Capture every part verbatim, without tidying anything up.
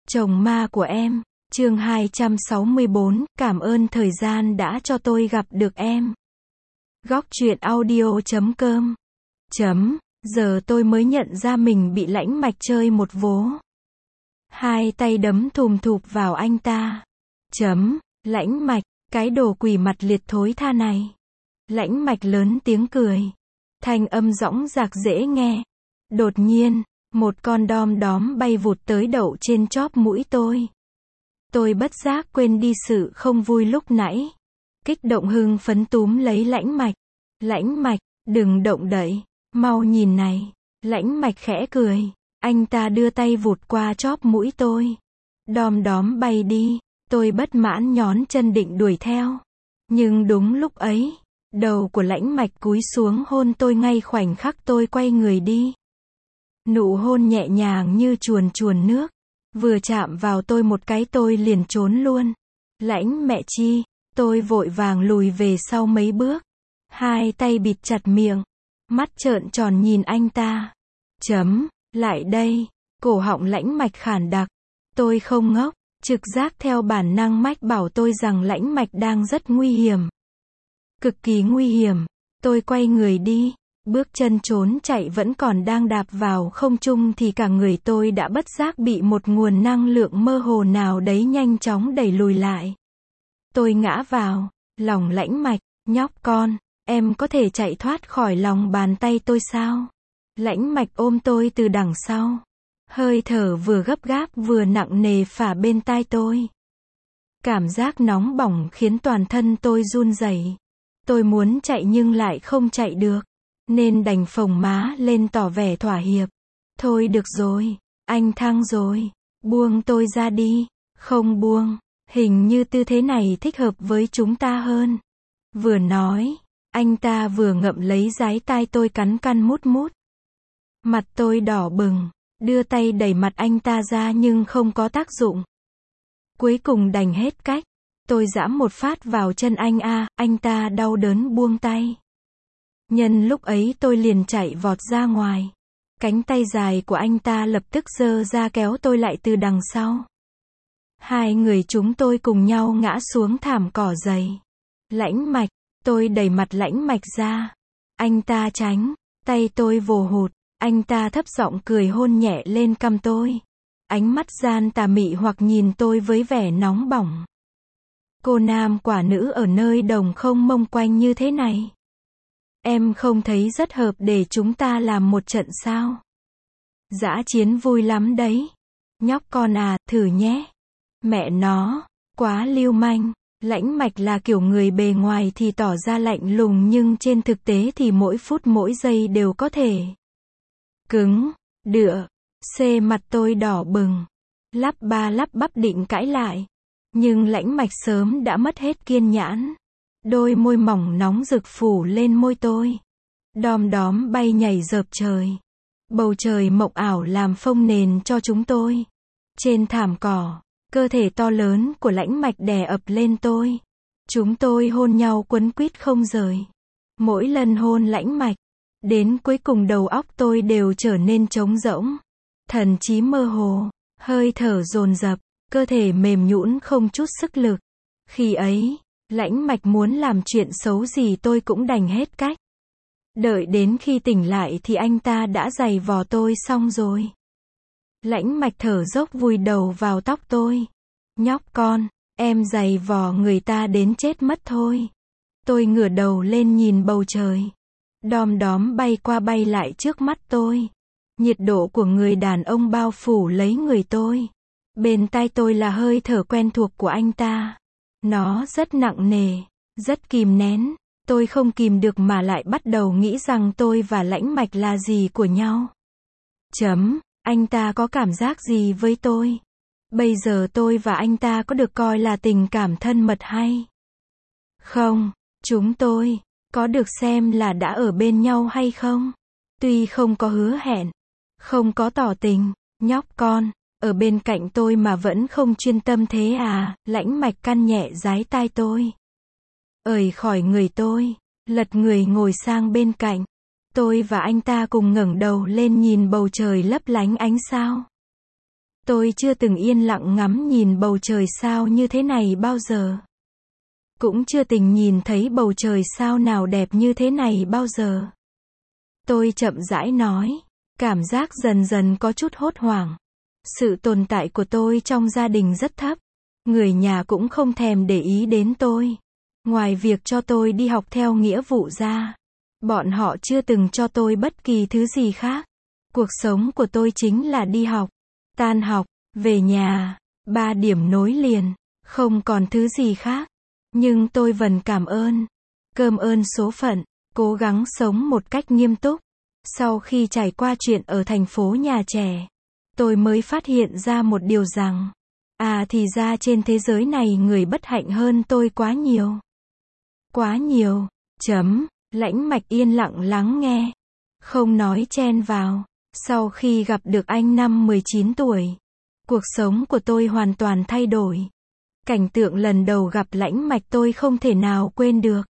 Chồng ma của em, chương hai trăm sáu mươi bốn, cảm ơn thời gian đã cho tôi gặp được em. Góc truyện audio chấm com chấm, giờ tôi mới nhận ra mình bị Lãnh Mạch chơi một vố. Hai tay đấm thùm thụp vào anh ta. Chấm, Lãnh Mạch, cái đồ quỷ mặt liệt thối tha này. Lãnh Mạch lớn tiếng cười. Thanh âm dõng dạc dễ nghe. Đột nhiên, một con đom đóm bay vụt tới đậu trên chóp mũi tôi. Tôi bất giác quên đi sự không vui lúc nãy. Kích động hưng phấn túm lấy Lãnh Mạch. Lãnh Mạch, đừng động đậy, mau nhìn này. Lãnh Mạch khẽ cười. Anh ta đưa tay vụt qua chóp mũi tôi. Đom đóm bay đi, tôi bất mãn nhón chân định đuổi theo. Nhưng đúng lúc ấy, đầu của Lãnh Mạch cúi xuống hôn tôi ngay khoảnh khắc tôi quay người đi. Nụ hôn nhẹ nhàng như chuồn chuồn nước. Vừa chạm vào tôi một cái tôi liền trốn luôn. Lãnh mẹ chi, tôi vội vàng lùi về sau mấy bước. Hai tay bịt chặt miệng. Mắt trợn tròn nhìn anh ta. Chấm, lại đây. Cổ họng Lãnh Mạch khản đặc. Tôi không ngốc, trực giác theo bản năng mách bảo tôi rằng Lãnh Mạch đang rất nguy hiểm. Cực kỳ nguy hiểm. Tôi quay người đi. Bước chân trốn chạy vẫn còn đang đạp vào không trung thì cả người tôi đã bất giác bị một nguồn năng lượng mơ hồ nào đấy nhanh chóng đẩy lùi lại. Tôi ngã vào lòng Lãnh Mạch. Nhóc con, em có thể chạy thoát khỏi lòng bàn tay tôi sao? Lãnh Mạch ôm tôi từ đằng sau. Hơi thở vừa gấp gáp vừa nặng nề phả bên tai tôi. Cảm giác nóng bỏng khiến toàn thân tôi run rẩy. Tôi muốn chạy nhưng lại không chạy được. Nên đành phồng má lên tỏ vẻ thỏa hiệp. Thôi được rồi, anh thăng rồi. Buông tôi ra đi. Không buông. Hình như tư thế này thích hợp với chúng ta hơn. Vừa nói, anh ta vừa ngậm lấy dái tai tôi cắn căn mút mút. Mặt tôi đỏ bừng. Đưa tay đẩy mặt anh ta ra nhưng không có tác dụng. Cuối cùng đành hết cách. Tôi giẫm một phát vào chân anh a, anh ta đau đớn buông tay. Nhân lúc ấy tôi liền chạy vọt ra ngoài. Cánh tay dài của anh ta lập tức giơ ra kéo tôi lại từ đằng sau. Hai người chúng tôi cùng nhau ngã xuống thảm cỏ dày. Lãnh Mạch, tôi đẩy mặt Lãnh Mạch ra. Anh ta tránh, tay tôi vồ hụt. Anh ta thấp giọng cười hôn nhẹ lên cằm tôi. Ánh mắt gian tà mị hoặc nhìn tôi với vẻ nóng bỏng. Cô nam quả nữ ở nơi đồng không mông quanh như thế này. Em không thấy rất hợp để chúng ta làm một trận sao? Dã chiến vui lắm đấy. Nhóc con à, thử nhé. Mẹ nó, quá lưu manh. Lãnh Mạch là kiểu người bề ngoài thì tỏ ra lạnh lùng nhưng trên thực tế thì mỗi phút mỗi giây đều có thể cứng, đựa. Xê mặt tôi đỏ bừng. Lắp ba lắp bắp định cãi lại. Nhưng Lãnh Mạch sớm đã mất hết kiên nhẫn. Đôi môi mỏng nóng rực phủ lên môi tôi. Đom đóm bay nhảy dợp trời. Bầu trời mộng ảo làm phông nền cho chúng tôi. Trên thảm cỏ, cơ thể to lớn của Lãnh Mạch đè ập lên tôi. Chúng tôi hôn nhau quấn quýt không rời. Mỗi lần hôn Lãnh Mạch, đến cuối cùng đầu óc tôi đều trở nên trống rỗng. Thần trí mơ hồ, hơi thở dồn dập, cơ thể mềm nhũn không chút sức lực. Khi ấy, Lãnh Mạch muốn làm chuyện xấu gì tôi cũng đành hết cách. Đợi đến khi tỉnh lại thì anh ta đã giày vò tôi xong rồi. Lãnh Mạch thở dốc vùi đầu vào tóc tôi. Nhóc con, em giày vò người ta đến chết mất thôi. Tôi ngửa đầu lên nhìn bầu trời. Đom đóm bay qua bay lại trước mắt tôi. Nhiệt độ của người đàn ông bao phủ lấy người tôi. Bên tai tôi là hơi thở quen thuộc của anh ta. Nó rất nặng nề, rất kìm nén. Tôi không kìm được mà lại bắt đầu nghĩ rằng tôi và Lãnh Mạch là gì của nhau. Chấm, anh ta có cảm giác gì với tôi? Bây giờ tôi và anh ta có được coi là tình cảm thân mật hay không? Chúng tôi có được xem là đã ở bên nhau hay không? Tuy không có hứa hẹn, không có tỏ tình, nhóc con, ở bên cạnh tôi mà vẫn không chuyên tâm thế à? Lãnh Mạch căn nhẹ dái tai tôi. Ời khỏi người tôi, lật người ngồi sang bên cạnh. Tôi và anh ta cùng ngẩng đầu lên nhìn bầu trời lấp lánh ánh sao. Tôi chưa từng yên lặng ngắm nhìn bầu trời sao như thế này bao giờ. Cũng chưa từng nhìn thấy bầu trời sao nào đẹp như thế này bao giờ. Tôi chậm rãi nói, cảm giác dần dần có chút hốt hoảng. Sự tồn tại của tôi trong gia đình rất thấp. Người nhà cũng không thèm để ý đến tôi. Ngoài việc cho tôi đi học theo nghĩa vụ ra, bọn họ chưa từng cho tôi bất kỳ thứ gì khác. Cuộc sống của tôi chính là đi học, tan học, về nhà, ba điểm nối liền, không còn thứ gì khác. Nhưng tôi vẫn cảm ơn, cơm ơn số phận, cố gắng sống một cách nghiêm túc. Sau khi trải qua chuyện ở thành phố nhà trẻ, tôi mới phát hiện ra một điều rằng, à thì ra trên thế giới này người bất hạnh hơn tôi quá nhiều. Quá nhiều, chấm, Lãnh Mạch yên lặng lắng nghe, không nói chen vào. Sau khi gặp được anh năm mười chín tuổi, cuộc sống của tôi hoàn toàn thay đổi. Cảnh tượng lần đầu gặp Lãnh Mạch tôi không thể nào quên được.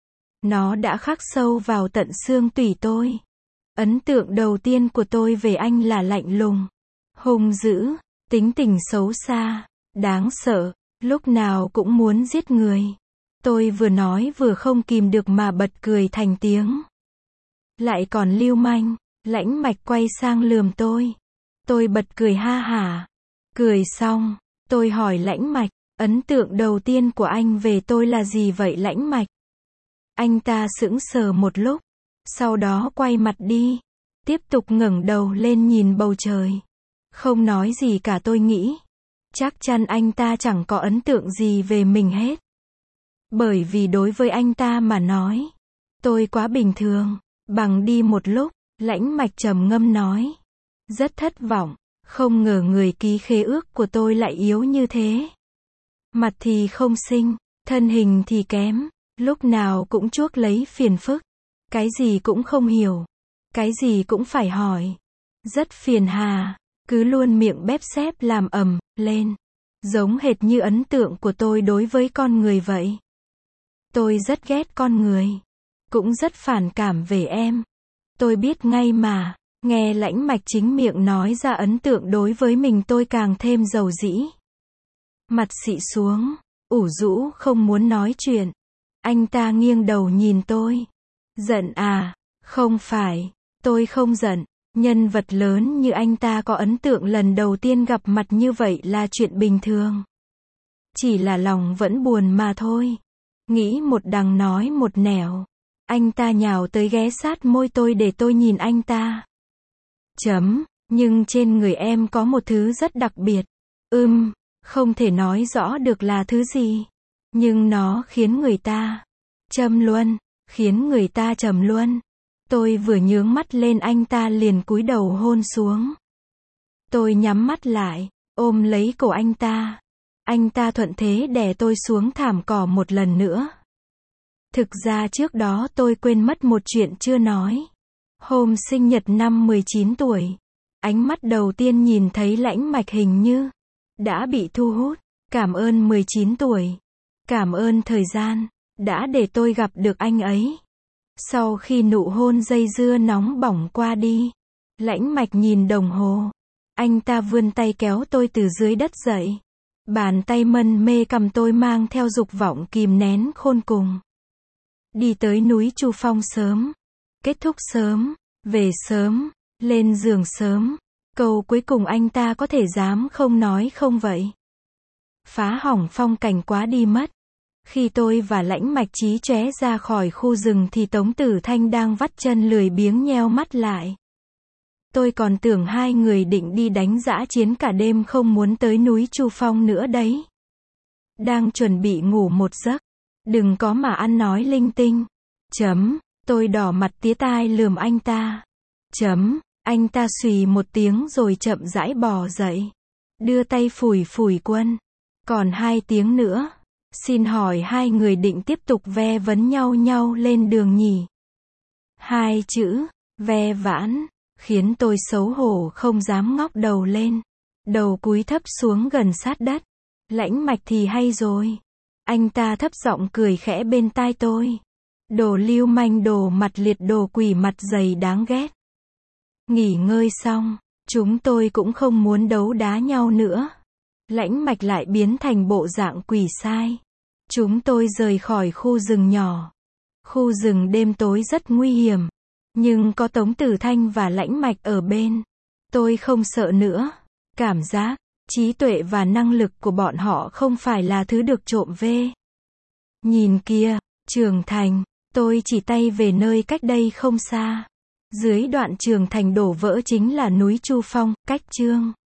Nó đã khắc sâu vào tận xương tủy tôi. Ấn tượng đầu tiên của tôi về anh là lạnh lùng, hung dữ, tính tình xấu xa, đáng sợ, lúc nào cũng muốn giết người. Tôi vừa nói vừa không kìm được mà bật cười thành tiếng. Lại còn lưu manh. Lãnh Mạch quay sang lườm tôi. Tôi bật cười ha hả. Cười xong, tôi hỏi Lãnh Mạch, ấn tượng đầu tiên của anh về tôi là gì vậy Lãnh Mạch? Anh ta sững sờ một lúc, sau đó quay mặt đi, tiếp tục ngẩng đầu lên nhìn bầu trời. Không nói gì cả. Tôi nghĩ, chắc chắn anh ta chẳng có ấn tượng gì về mình hết. Bởi vì đối với anh ta mà nói, tôi quá bình thường. Bằng đi một lúc, Lãnh Mạch trầm ngâm nói, rất thất vọng, không ngờ người ký khế ước của tôi lại yếu như thế. Mặt thì không xinh, thân hình thì kém, lúc nào cũng chuốc lấy phiền phức, cái gì cũng không hiểu, cái gì cũng phải hỏi, rất phiền hà, cứ luôn miệng bép xép làm ầm lên, giống hệt như ấn tượng của tôi đối với con người vậy. Tôi rất ghét con người, cũng rất phản cảm về em. Tôi biết ngay mà. Nghe Lãnh Mạch chính miệng nói ra ấn tượng đối với mình tôi càng thêm dầu dĩ. Mặt xị xuống, ủ rũ không muốn nói chuyện. Anh ta nghiêng đầu nhìn tôi. Giận à? Không phải, tôi không giận. Nhân vật lớn như anh ta có ấn tượng lần đầu tiên gặp mặt như vậy là chuyện bình thường. Chỉ là lòng vẫn buồn mà thôi. Nghĩ một đằng nói một nẻo. Anh ta nhào tới ghé sát môi tôi để tôi nhìn anh ta. Chấm, nhưng trên người em có một thứ rất đặc biệt. Ừm, không thể nói rõ được là thứ gì. Nhưng nó khiến người ta trầm luân, khiến người ta trầm luân. Tôi vừa nhướng mắt lên anh ta liền cúi đầu hôn xuống. Tôi nhắm mắt lại, ôm lấy cổ anh ta. Anh ta thuận thế đè tôi xuống thảm cỏ một lần nữa. Thực ra trước đó tôi quên mất một chuyện chưa nói. Hôm sinh nhật năm mười chín tuổi, ánh mắt đầu tiên nhìn thấy Lãnh Mạch hình như đã bị thu hút. Cảm ơn mười chín tuổi. Cảm ơn thời gian đã để tôi gặp được anh ấy. Sau khi nụ hôn dây dưa nóng bỏng qua đi, Lãnh Mạch nhìn đồng hồ. Anh ta vươn tay kéo tôi từ dưới đất dậy. Bàn tay mân mê cầm tôi mang theo dục vọng kìm nén khôn cùng. Đi tới núi Chu Phong sớm, kết thúc sớm, về sớm, lên giường sớm. Câu cuối cùng anh ta có thể dám không nói không vậy? Phá hỏng phong cảnh quá đi mất. Khi tôi và Lãnh Mạch chí chóe ra khỏi khu rừng thì Tống Tử Thanh đang vắt chân lười biếng nheo mắt lại. Tôi còn tưởng hai người định đi đánh dã chiến cả đêm không muốn tới núi Chu Phong nữa đấy. Đang chuẩn bị ngủ một giấc. Đừng có mà ăn nói linh tinh. Chấm, tôi đỏ mặt tía tai lườm anh ta. Chấm, anh ta xùy một tiếng rồi chậm rãi bò dậy. Đưa tay phủi phủi quân. Còn hai tiếng nữa. Xin hỏi hai người định tiếp tục ve vấn nhau nhau lên đường nhỉ? Hai chữ, ve vãn, khiến tôi xấu hổ không dám ngóc đầu lên. Đầu cúi thấp xuống gần sát đất. Lãnh Mạch thì hay rồi. Anh ta thấp giọng cười khẽ bên tai tôi. Đồ lưu manh, đồ mặt liệt, đồ quỷ mặt dày đáng ghét. Nghỉ ngơi xong, Chúng tôi cũng không muốn đấu đá nhau nữa. Lãnh Mạch lại biến thành bộ dạng quỷ sai. Chúng tôi rời khỏi khu rừng nhỏ. Khu rừng đêm tối rất nguy hiểm. Nhưng có Tống Tử Thanh và Lãnh Mạch ở bên. Tôi không sợ nữa. Cảm giác, trí tuệ và năng lực của bọn họ không phải là thứ được trộm về. Nhìn kia, Trường Thành. Tôi chỉ tay về nơi cách đây không xa. Dưới đoạn Trường Thành đổ vỡ chính là núi Chu Phong, cách Chương